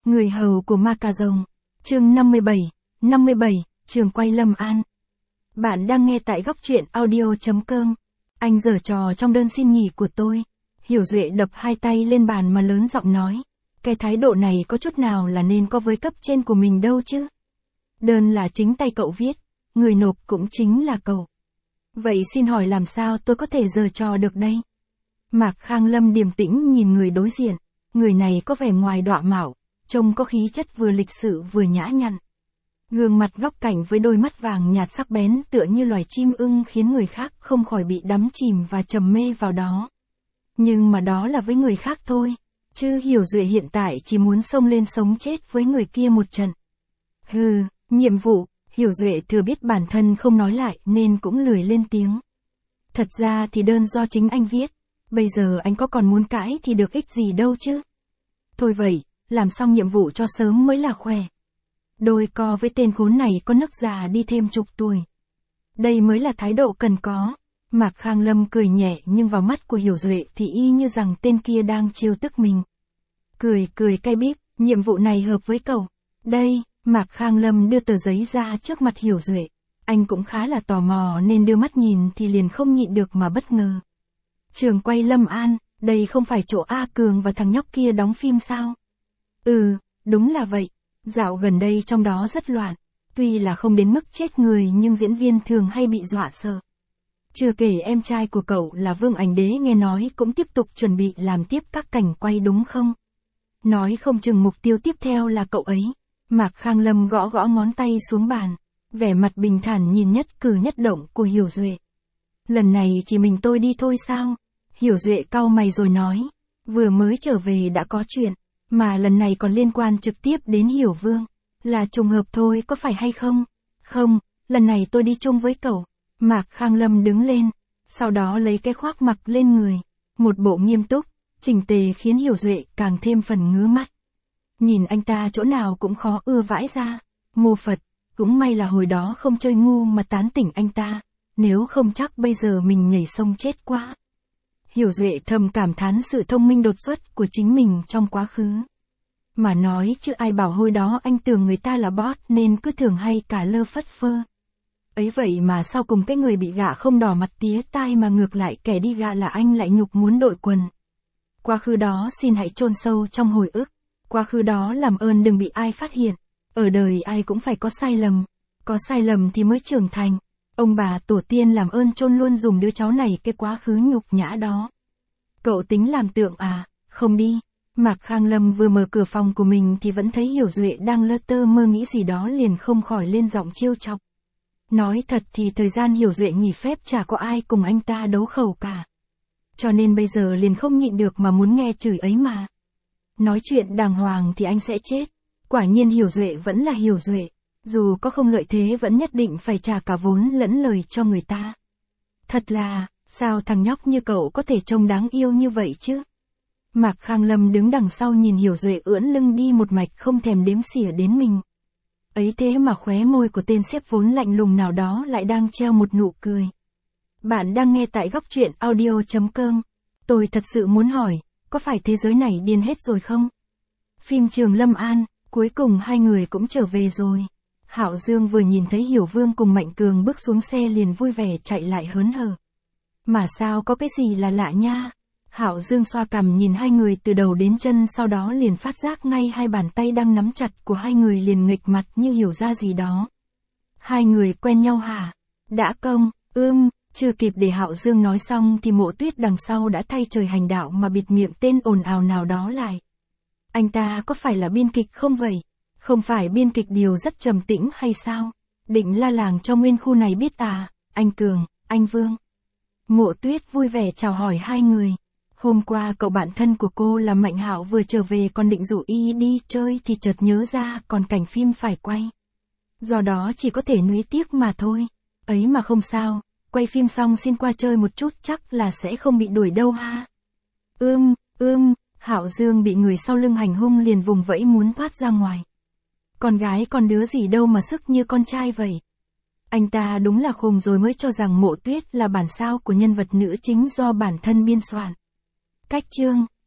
Người hầu của ma cà rồng. Chương 57, trường quay Lâm An. Bạn đang nghe tại góc truyện audio.com. Anh giở trò trong đơn xin nghỉ của tôi. Hiểu Duệ đập hai tay lên bàn mà lớn giọng nói. Cái thái độ này có chút nào là nên có với cấp trên của mình đâu chứ. Đơn là chính tay cậu viết, người nộp cũng chính là cậu. Vậy xin hỏi làm sao tôi có thể giở trò được đây? Mạc Khang Lâm điềm tĩnh nhìn người đối diện. Người này có vẻ ngoài đọa mạo, trông có khí chất vừa lịch sự vừa nhã nhặn. Gương mặt góc cạnh với đôi mắt vàng nhạt sắc bén tựa như loài chim ưng khiến người khác không khỏi bị đắm chìm và trầm mê vào đó. Nhưng mà đó là với người khác thôi, chứ Hiểu Duệ hiện tại chỉ muốn xông lên sống chết với người kia một trận. Nhiệm vụ, Hiểu Duệ thừa biết bản thân không nói lại nên cũng lười lên tiếng. Thật ra thì đơn do chính anh viết, bây giờ anh có còn muốn cãi thì được ích gì đâu chứ. Thôi vậy, làm xong nhiệm vụ cho sớm mới là khỏe. Đôi co với tên khốn này có nấc già đi thêm chục tuổi. Đây mới là thái độ cần có. Mạc Khang Lâm cười nhẹ nhưng vào mắt của Hiểu Duệ thì y như rằng tên kia đang trêu tức mình. Cười cay bíp, nhiệm vụ này hợp với cậu. Đây, Mạc Khang Lâm đưa tờ giấy ra trước mặt Hiểu Duệ. Anh cũng khá là tò mò nên đưa mắt nhìn thì liền không nhịn được mà bất ngờ. Trường quay Lâm An, đây không phải chỗ A Cường và thằng nhóc kia đóng phim sao? Đúng là vậy. Dạo gần đây trong đó rất loạn. Tuy là không đến mức chết người nhưng diễn viên thường hay bị dọa sợ. Chưa kể em trai của cậu là Vương Ảnh Đế nghe nói cũng tiếp tục chuẩn bị làm tiếp các cảnh quay đúng không? Nói không chừng mục tiêu tiếp theo là cậu ấy. Mạc Khang Lâm gõ ngón tay xuống bàn. Vẻ mặt bình thản nhìn nhất cử nhất động của Hiểu Duệ. Lần này chỉ mình tôi đi thôi sao? Hiểu Duệ cau mày rồi nói. Vừa mới trở về đã có chuyện. Mà lần này còn liên quan trực tiếp đến Hiểu Vương. Là trùng hợp thôi có phải hay không? Không, lần này tôi đi chung với cậu. Mạc Khang Lâm đứng lên. Sau đó lấy cái khoác mặc lên người. Một bộ nghiêm túc, chỉnh tề khiến Hiểu Duệ càng thêm phần ngứa mắt. Nhìn anh ta chỗ nào cũng khó ưa vãi ra. Mô Phật, cũng may là hồi đó không chơi ngu mà tán tỉnh anh ta. Nếu không chắc bây giờ mình nhảy sông chết quá. Hiểu Duệ thầm cảm thán sự thông minh đột xuất của chính mình trong quá khứ. Mà nói chứ ai bảo hồi đó anh tưởng người ta là boss nên cứ thường hay cả lơ phất phơ. Ấy vậy mà sau cùng cái người bị gạ không đỏ mặt tía tai mà ngược lại kẻ đi gạ là anh lại nhục muốn đội quần. Quá khứ đó xin hãy chôn sâu trong hồi ức. Quá khứ đó làm ơn đừng bị ai phát hiện. Ở đời ai cũng phải có sai lầm. Có sai lầm thì mới trưởng thành. Ông bà tổ tiên làm ơn chôn luôn dùm đứa cháu này cái quá khứ nhục nhã đó. Cậu tính làm tượng à? Không đi. Mạc Khang Lâm vừa mở cửa phòng của mình thì vẫn thấy Hiểu Duệ đang lơ tơ mơ nghĩ gì đó liền không khỏi lên giọng trêu chọc. Nói thật thì thời gian Hiểu Duệ nghỉ phép chả có ai cùng anh ta đấu khẩu cả. Cho nên bây giờ liền không nhịn được mà muốn nghe chửi ấy mà. Nói chuyện đàng hoàng thì anh sẽ chết. Quả nhiên Hiểu Duệ vẫn là Hiểu Duệ. Dù có không lợi thế vẫn nhất định phải trả cả vốn lẫn lời cho người ta. Thật là, sao thằng nhóc như cậu có thể trông đáng yêu như vậy chứ? Mạc Khang Lâm đứng đằng sau nhìn Hiểu Duệ ưỡn lưng đi một mạch không thèm đếm xỉa đến mình. Ấy thế mà khóe môi của tên sếp vốn lạnh lùng nào đó lại đang treo một nụ cười. Bạn đang nghe tại góc truyện audio.com. Tôi thật sự muốn hỏi, có phải thế giới này điên hết rồi không? Phim trường Lâm An, cuối cùng hai người cũng trở về rồi. Hạo Dương vừa nhìn thấy Hiểu Vương cùng Mạnh Cường bước xuống xe liền vui vẻ chạy lại hớn hở. Mà sao có cái gì là lạ nha? Hạo Dương xoa cằm nhìn hai người từ đầu đến chân sau đó liền phát giác ngay hai bàn tay đang nắm chặt của hai người liền nghịch mặt như hiểu ra gì đó. Hai người quen nhau hả? Đã công, chưa kịp để Hạo Dương nói xong thì Mộ Tuyết đằng sau đã thay trời hành đạo mà bịt miệng tên ồn ào nào đó lại. Anh ta có phải là biên kịch không vậy? Không phải biên kịch điều rất trầm tĩnh hay sao? Định la làng cho nguyên khu này biết à? Anh Cường, anh Vương. Mộ Tuyết vui vẻ chào hỏi hai người. Hôm qua cậu bạn thân của cô là Mạnh Hạo vừa trở về còn định rủ y đi chơi thì chợt nhớ ra còn cảnh phim phải quay. Do đó chỉ có thể nuối tiếc mà thôi. Ấy mà không sao, quay phim xong xin qua chơi một chút chắc là sẽ không bị đuổi đâu ha. Hạo Dương bị người sau lưng hành hung liền vùng vẫy muốn thoát ra ngoài. Con gái còn đứa gì đâu mà sức như con trai vậy. Anh ta đúng là khùng rồi mới cho rằng Mộ Tuyết là bản sao của nhân vật nữ chính do bản thân biên soạn. Cách chương